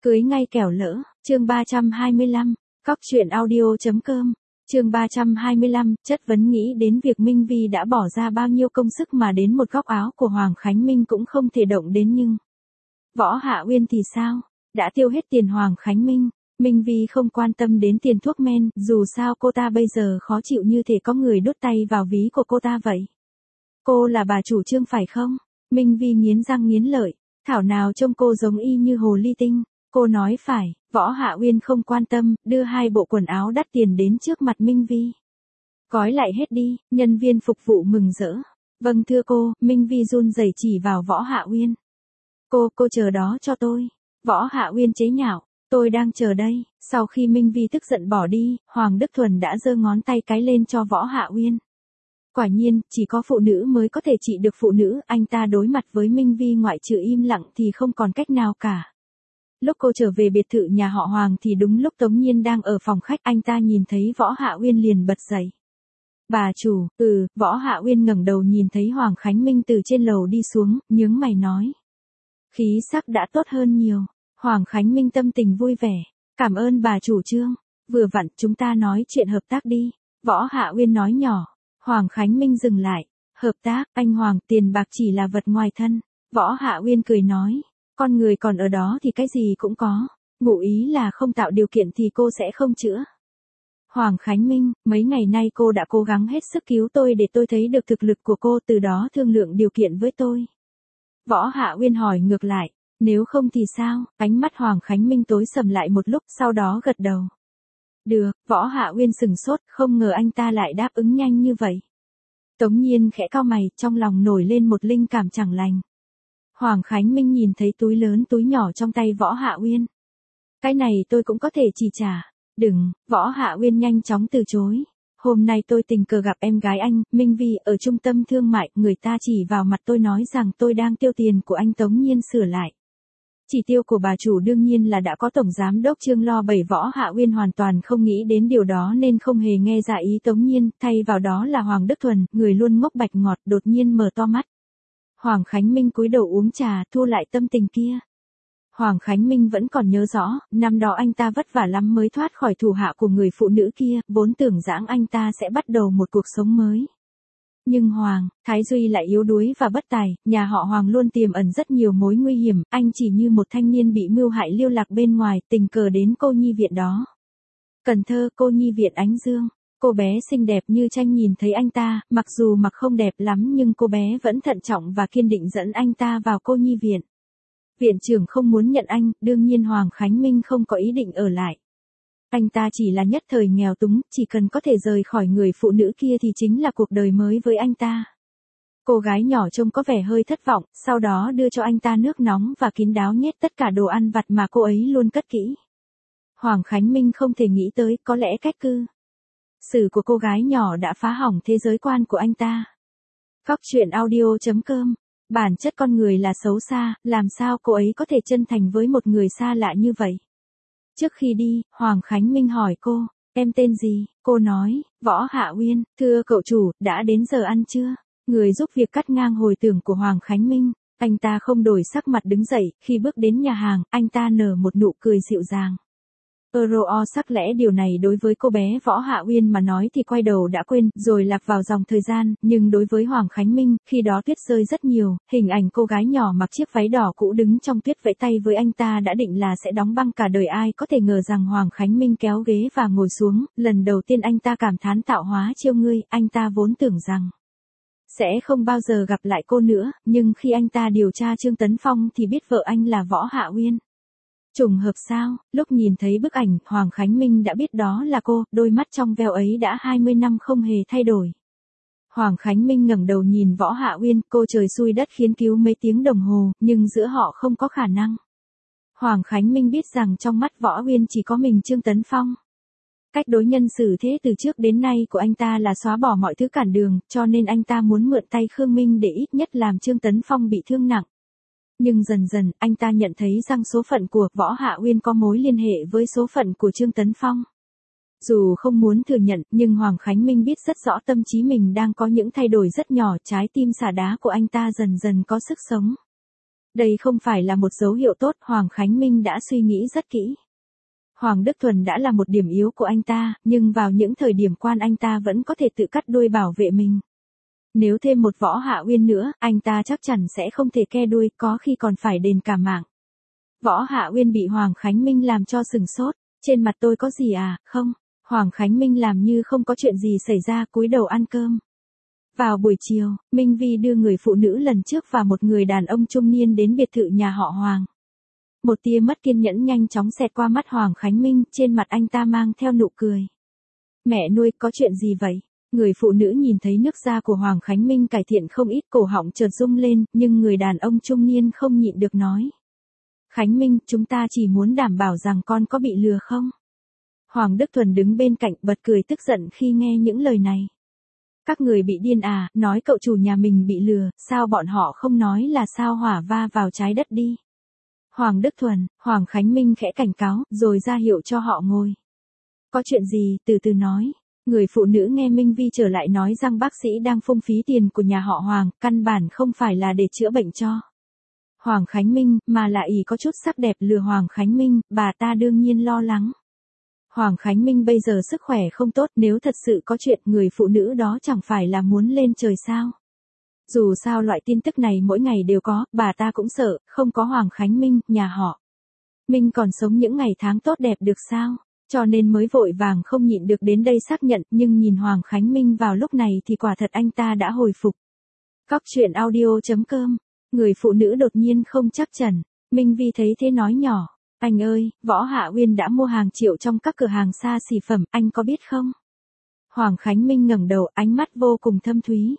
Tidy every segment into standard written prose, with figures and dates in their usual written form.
Cưới ngay kẻo lỡ, chương 325, cóc truyện audio.com, chương 325, chất vấn nghĩ đến việc Minh Vi đã bỏ ra bao nhiêu công sức mà đến một góc áo của Hoàng Khánh Minh cũng không thể động đến nhưng. Võ Hạ Uyên thì sao? Đã tiêu hết tiền Hoàng Khánh Minh, Minh Vi không quan tâm đến tiền thuốc men, dù sao cô ta bây giờ khó chịu như thể có người đút tay vào ví của cô ta vậy. Cô là bà chủ trương phải không? Minh Vi nghiến răng nghiến lợi, thảo nào trông cô giống y như hồ ly tinh. Cô nói phải, Võ Hạ Uyên không quan tâm, đưa 2 bộ quần áo đắt tiền đến trước mặt Minh Vi. Gói lại hết đi, nhân viên phục vụ mừng rỡ. Vâng thưa cô, Minh Vi run rẩy chỉ vào Võ Hạ Uyên. Cô chờ đó cho tôi. Võ Hạ Uyên chế nhạo, tôi đang chờ đây. Sau khi Minh Vi tức giận bỏ đi, Hoàng Đức Thuần đã giơ ngón tay cái lên cho Võ Hạ Uyên. Quả nhiên, chỉ có phụ nữ mới có thể trị được phụ nữ, anh ta đối mặt với Minh Vi ngoại trừ im lặng thì không còn cách nào cả. Lúc cô trở về biệt thự nhà họ Hoàng thì đúng lúc Tống Nhiên đang ở phòng khách, anh ta nhìn thấy Võ Hạ Uyên liền bật dậy. Bà chủ, Võ Hạ Uyên ngẩng đầu nhìn thấy Hoàng Khánh Minh từ trên lầu đi xuống, nhướng mày nói. Khí sắc đã tốt hơn nhiều. Hoàng Khánh Minh tâm tình vui vẻ. Cảm ơn bà chủ trương. Vừa vặn chúng ta nói chuyện hợp tác đi. Võ Hạ Uyên nói nhỏ. Hoàng Khánh Minh dừng lại. Hợp tác, anh Hoàng, tiền bạc chỉ là vật ngoài thân. Võ Hạ Uyên cười nói. Con người còn ở đó thì cái gì cũng có. Ngụ ý là không tạo điều kiện thì cô sẽ không chữa. Hoàng Khánh Minh, mấy ngày nay cô đã cố gắng hết sức cứu tôi để tôi thấy được thực lực của cô, từ đó thương lượng điều kiện với tôi. Võ Hạ Uyên hỏi ngược lại, nếu không thì sao? Ánh mắt Hoàng Khánh Minh tối sầm lại một lúc, sau đó gật đầu. Được, Võ Hạ Uyên sừng sốt, không ngờ anh ta lại đáp ứng nhanh như vậy. Tống Nhiên khẽ cau mày, trong lòng nổi lên một linh cảm chẳng lành. Hoàng Khánh Minh nhìn thấy túi lớn túi nhỏ trong tay Võ Hạ Uyên. Cái này tôi cũng có thể chi trả. Đừng, Võ Hạ Uyên nhanh chóng từ chối. Hôm nay tôi tình cờ gặp em gái anh, Minh Vi, ở trung tâm thương mại, người ta chỉ vào mặt tôi nói rằng tôi đang tiêu tiền của anh. Tống Nhiên sửa lại. Chỉ tiêu của bà chủ đương nhiên là đã có tổng giám đốc Trương lo bày. Võ Hạ Uyên hoàn toàn không nghĩ đến điều đó nên không hề nghe ra ý Tống Nhiên, thay vào đó là Hoàng Đức Thuần, người luôn ngốc bạch ngọt, đột nhiên mở to mắt. Hoàng Khánh Minh cúi đầu uống trà, thu lại tâm tình kia. Hoàng Khánh Minh vẫn còn nhớ rõ, năm đó anh ta vất vả lắm mới thoát khỏi thủ hạ của người phụ nữ kia, vốn tưởng rằng anh ta sẽ bắt đầu một cuộc sống mới. Nhưng Thái Duy lại yếu đuối và bất tài, nhà họ Hoàng luôn tiềm ẩn rất nhiều mối nguy hiểm, anh chỉ như một thanh niên bị mưu hại lưu lạc bên ngoài, tình cờ đến cô nhi viện đó. Cần Thơ, cô nhi viện Ánh Dương. Cô bé xinh đẹp như tranh nhìn thấy anh ta, mặc dù mặc không đẹp lắm nhưng cô bé vẫn thận trọng và kiên định dẫn anh ta vào cô nhi viện. Viện trưởng không muốn nhận anh, đương nhiên Hoàng Khánh Minh không có ý định ở lại. Anh ta chỉ là nhất thời nghèo túng, chỉ cần có thể rời khỏi người phụ nữ kia thì chính là cuộc đời mới với anh ta. Cô gái nhỏ trông có vẻ hơi thất vọng, sau đó đưa cho anh ta nước nóng và kín đáo nhét tất cả đồ ăn vặt mà cô ấy luôn cất kỹ. Hoàng Khánh Minh không thể nghĩ tới, có lẽ cách cư xử của cô gái nhỏ đã phá hỏng thế giới quan của anh ta. Cóc truyện audio.com. Bản chất con người là xấu xa, làm sao cô ấy có thể chân thành với một người xa lạ như vậy? Trước khi đi, Hoàng Khánh Minh hỏi cô, em tên gì? Cô nói, Võ Hạ Uyên. Thưa cậu chủ, đã đến giờ ăn trưa. Người giúp việc cắt ngang hồi tưởng của Hoàng Khánh Minh. Anh ta không đổi sắc mặt đứng dậy, khi bước đến nhà hàng, anh ta nở một nụ cười dịu dàng. Sắc lẽ điều này đối với cô bé Võ Hạ Uyên mà nói thì quay đầu đã quên, rồi lạc vào dòng thời gian, nhưng đối với Hoàng Khánh Minh, khi đó tuyết rơi rất nhiều, hình ảnh cô gái nhỏ mặc chiếc váy đỏ cũ đứng trong tuyết vẫy tay với anh ta đã định là sẽ đóng băng cả đời. Ai có thể ngờ rằng Hoàng Khánh Minh kéo ghế và ngồi xuống, lần đầu tiên anh ta cảm thán tạo hóa chiêu ngươi, anh ta vốn tưởng rằng sẽ không bao giờ gặp lại cô nữa, nhưng khi anh ta điều tra Trương Tấn Phong thì biết vợ anh là Võ Hạ Uyên. Trùng hợp sao? Lúc nhìn thấy bức ảnh, Hoàng Khánh Minh đã biết đó là cô, đôi mắt trong veo ấy đã 20 năm không hề thay đổi. Hoàng Khánh Minh ngẩng đầu nhìn Võ Hạ Uyên, cô trời xui đất khiến cứu mấy tiếng đồng hồ, nhưng giữa họ không có khả năng. Hoàng Khánh Minh biết rằng trong mắt Võ Uyên chỉ có mình Trương Tấn Phong. Cách đối nhân xử thế từ trước đến nay của anh ta là xóa bỏ mọi thứ cản đường, cho nên anh ta muốn mượn tay Khương Minh để ít nhất làm Trương Tấn Phong bị thương nặng. Nhưng dần dần, anh ta nhận thấy rằng số phận của Võ Hạ Uyên có mối liên hệ với số phận của Trương Tấn Phong. Dù không muốn thừa nhận, nhưng Hoàng Khánh Minh biết rất rõ tâm trí mình đang có những thay đổi rất nhỏ, trái tim xả đá của anh ta dần dần có sức sống. Đây không phải là một dấu hiệu tốt, Hoàng Khánh Minh đã suy nghĩ rất kỹ. Hoàng Đức Thuần đã là một điểm yếu của anh ta, nhưng vào những thời điểm quan anh ta vẫn có thể tự cắt đuôi bảo vệ mình. Nếu thêm một Võ Hạ Uyên nữa, anh ta chắc chắn sẽ không thể ke đuôi, có khi còn phải đền cả mạng. Võ Hạ Uyên bị Hoàng Khánh Minh làm cho sừng sốt. Trên mặt tôi có gì à? Không. Hoàng Khánh Minh làm như không có chuyện gì xảy ra, cúi đầu ăn cơm. Vào buổi chiều, Minh Vi đưa người phụ nữ lần trước và một người đàn ông trung niên đến biệt thự nhà họ Hoàng. Một tia mất kiên nhẫn nhanh chóng xẹt qua mắt Hoàng Khánh Minh, trên mặt anh ta mang theo nụ cười. Mẹ nuôi, có chuyện gì vậy? Người phụ nữ nhìn thấy nước da của Hoàng Khánh Minh cải thiện không ít, cổ họng chợt rung lên, nhưng người đàn ông trung niên không nhịn được nói. Khánh Minh, chúng ta chỉ muốn đảm bảo rằng con có bị lừa không? Hoàng Đức Thuần đứng bên cạnh bật cười tức giận khi nghe những lời này. Các người bị điên à, nói cậu chủ nhà mình bị lừa, sao bọn họ không nói là sao hỏa va vào trái đất đi? Hoàng Đức Thuần, Hoàng Khánh Minh khẽ cảnh cáo, rồi ra hiệu cho họ ngồi. Có chuyện gì, từ từ nói. Người phụ nữ nghe Minh Vi trở lại nói rằng bác sĩ đang phung phí tiền của nhà họ Hoàng, căn bản không phải là để chữa bệnh cho Hoàng Khánh Minh, mà là ỷ có chút sắc đẹp lừa Hoàng Khánh Minh, bà ta đương nhiên lo lắng. Hoàng Khánh Minh bây giờ sức khỏe không tốt, nếu thật sự có chuyện, người phụ nữ đó chẳng phải là muốn lên trời sao. Dù sao loại tin tức này mỗi ngày đều có, bà ta cũng sợ, không có Hoàng Khánh Minh, nhà họ Minh còn sống những ngày tháng tốt đẹp được sao, cho nên mới vội vàng không nhịn được đến đây xác nhận, nhưng nhìn Hoàng Khánh Minh vào lúc này thì quả thật anh ta đã hồi phục. Cóc truyện audio.com. Người phụ nữ đột nhiên không chắc chắn. Minh Vi thấy thế nói nhỏ. Anh ơi, Võ Hạ Uyên đã mua hàng triệu trong các cửa hàng xa xỉ phẩm, anh có biết không? Hoàng Khánh Minh ngẩng đầu, ánh mắt vô cùng thâm thúy.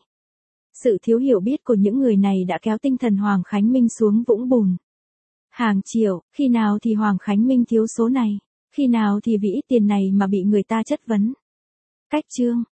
Sự thiếu hiểu biết của những người này đã kéo tinh thần Hoàng Khánh Minh xuống vũng bùn. Hàng triệu, khi nào thì Hoàng Khánh Minh thiếu số này? Khi nào thì vì ít tiền này mà bị người ta chất vấn? Cách chương.